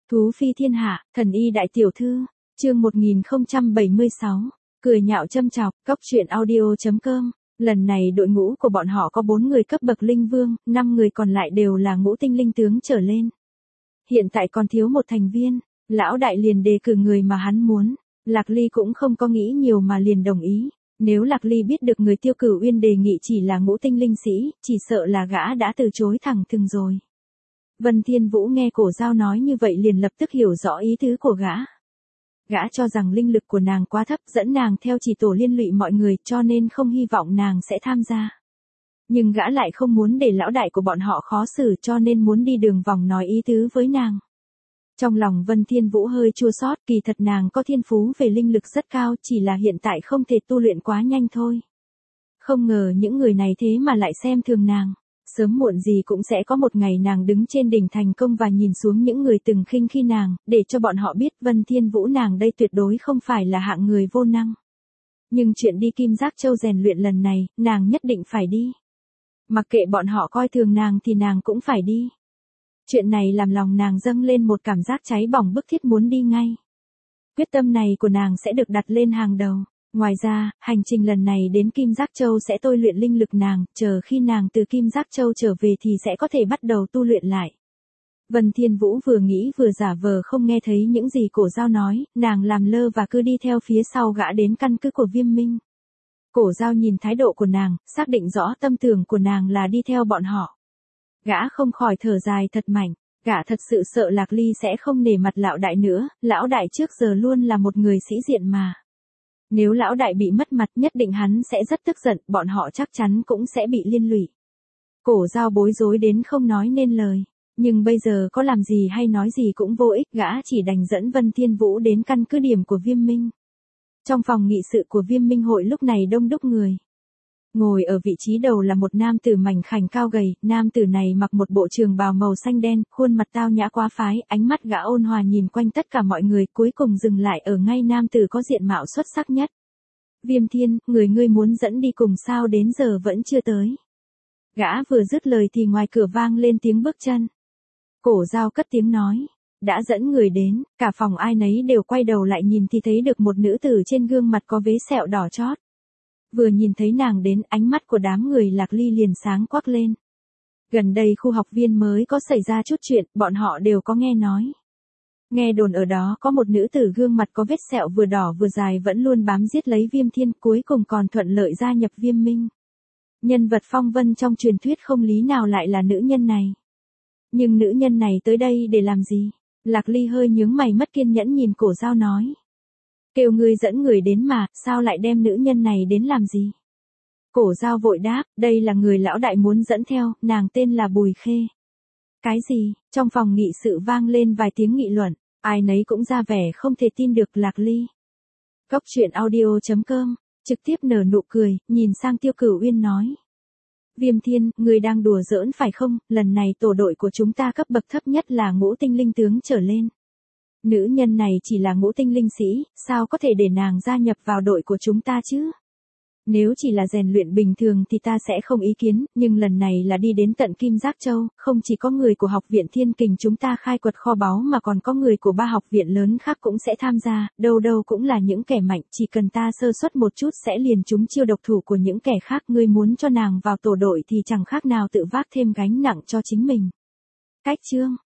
Thú phi thiên hạ, thần y đại tiểu thư, chương 1076, cười nhạo châm chọc, cóc truyện audio.com. Lần này đội ngũ của bọn họ có 4 người cấp bậc linh vương, 5 người còn lại đều là ngũ tinh linh tướng trở lên. Hiện tại còn thiếu một thành viên, lão đại liền đề cử người mà hắn muốn. Lạc Ly cũng không có nghĩ nhiều mà liền đồng ý. Nếu Lạc Ly biết được người Tiêu Cửu Uyên đề nghị chỉ là ngũ tinh linh sĩ, chỉ sợ là gã đã từ chối thẳng thừng rồi. Vân Thiên Vũ nghe Cổ Giao nói như vậy liền lập tức hiểu rõ ý tứ của gã. Gã cho rằng linh lực của nàng quá thấp, dẫn nàng theo chỉ tổ liên lụy mọi người, cho nên không hy vọng nàng sẽ tham gia. Nhưng gã lại không muốn để lão đại của bọn họ khó xử, cho nên muốn đi đường vòng nói ý tứ với nàng. Trong lòng Vân Thiên Vũ hơi chua xót, kỳ thật nàng có thiên phú về linh lực rất cao, chỉ là hiện tại không thể tu luyện quá nhanh thôi. Không ngờ những người này thế mà lại xem thường nàng. Sớm muộn gì cũng sẽ có một ngày nàng đứng trên đỉnh thành công và nhìn xuống những người từng khinh khi nàng, để cho bọn họ biết Vân Thiên Vũ nàng đây tuyệt đối không phải là hạng người vô năng. Nhưng chuyện đi Kim Giác Châu rèn luyện lần này, nàng nhất định phải đi. Mặc kệ bọn họ coi thường nàng thì nàng cũng phải đi. Chuyện này làm lòng nàng dâng lên một cảm giác cháy bỏng bức thiết muốn đi ngay. Quyết tâm này của nàng sẽ được đặt lên hàng đầu. Ngoài ra, hành trình lần này đến Kim Giác Châu sẽ tôi luyện linh lực nàng, chờ khi nàng từ Kim Giác Châu trở về thì sẽ có thể bắt đầu tu luyện lại. Vân Thiên Vũ vừa nghĩ vừa giả vờ không nghe thấy những gì Cổ Giao nói, nàng làm lơ và cứ đi theo phía sau gã đến căn cứ của Viêm Minh. Cổ Giao nhìn thái độ của nàng, xác định rõ tâm tưởng của nàng là đi theo bọn họ. Gã không khỏi thở dài thật mạnh, gã thật sự sợ Lạc Ly sẽ không nể mặt lão đại nữa, lão đại trước giờ luôn là một người sĩ diện mà. Nếu lão đại bị mất mặt nhất định hắn sẽ rất tức giận, bọn họ chắc chắn cũng sẽ bị liên lụy. Cổ Giao bối rối đến không nói nên lời, nhưng bây giờ có làm gì hay nói gì cũng vô ích, gã chỉ đành dẫn Vân Thiên Vũ đến căn cứ điểm của Viêm Minh. Trong phòng nghị sự của Viêm Minh hội lúc này đông đúc người. Ngồi ở vị trí đầu là một nam tử mảnh khảnh cao gầy, nam tử này mặc một bộ trường bào màu xanh đen, khuôn mặt tao nhã quá phái, ánh mắt gã ôn hòa nhìn quanh tất cả mọi người, cuối cùng dừng lại ở ngay nam tử có diện mạo xuất sắc nhất. Viêm Thiên, người ngươi muốn dẫn đi cùng sao đến giờ vẫn chưa tới. Gã vừa dứt lời thì ngoài cửa vang lên tiếng bước chân. Cổ Giao cất tiếng nói. Đã dẫn người đến, cả phòng ai nấy đều quay đầu lại nhìn thì thấy được một nữ tử trên gương mặt có vết sẹo đỏ chót. Vừa nhìn thấy nàng đến, ánh mắt của đám người Lạc Ly liền sáng quắc lên. Gần đây khu học viên mới có xảy ra chút chuyện, bọn họ đều có nghe nói. Nghe đồn ở đó có một nữ tử gương mặt có vết sẹo vừa đỏ vừa dài vẫn luôn bám giết lấy Viêm Thiên, cuối cùng còn thuận lợi gia nhập Viêm Minh. Nhân vật phong vân trong truyền thuyết không lý nào lại là nữ nhân này. Nhưng nữ nhân này tới đây để làm gì? Lạc Ly hơi nhướng mày mất kiên nhẫn nhìn Cổ Giao nói. Kêu ngươi dẫn người đến mà, sao lại đem nữ nhân này đến làm gì? Cổ Giao vội đáp, đây là người lão đại muốn dẫn theo, nàng tên là Bùi Khê. Cái gì? Trong phòng nghị sự vang lên vài tiếng nghị luận, ai nấy cũng ra vẻ không thể tin được Lạc Ly. Cóc truyện audio.com, trực tiếp nở nụ cười, nhìn sang Tiêu Cửu Uyên nói. Viêm Thiên, người đang đùa giỡn phải không? Lần này tổ đội của chúng ta cấp bậc thấp nhất là ngũ tinh linh tướng trở lên. Nữ nhân này chỉ là ngũ tinh linh sĩ, sao có thể để nàng gia nhập vào đội của chúng ta chứ? Nếu chỉ là rèn luyện bình thường thì ta sẽ không ý kiến, nhưng lần này là đi đến tận Kim Giác Châu, không chỉ có người của học viện Thiên Kình chúng ta khai quật kho báu mà còn có người của 3 học viện lớn khác cũng sẽ tham gia, đâu đâu cũng là những kẻ mạnh, chỉ cần ta sơ suất một chút sẽ liền trúng chiêu độc thủ của những kẻ khác, ngươi muốn cho nàng vào tổ đội thì chẳng khác nào tự vác thêm gánh nặng cho chính mình. Cách chương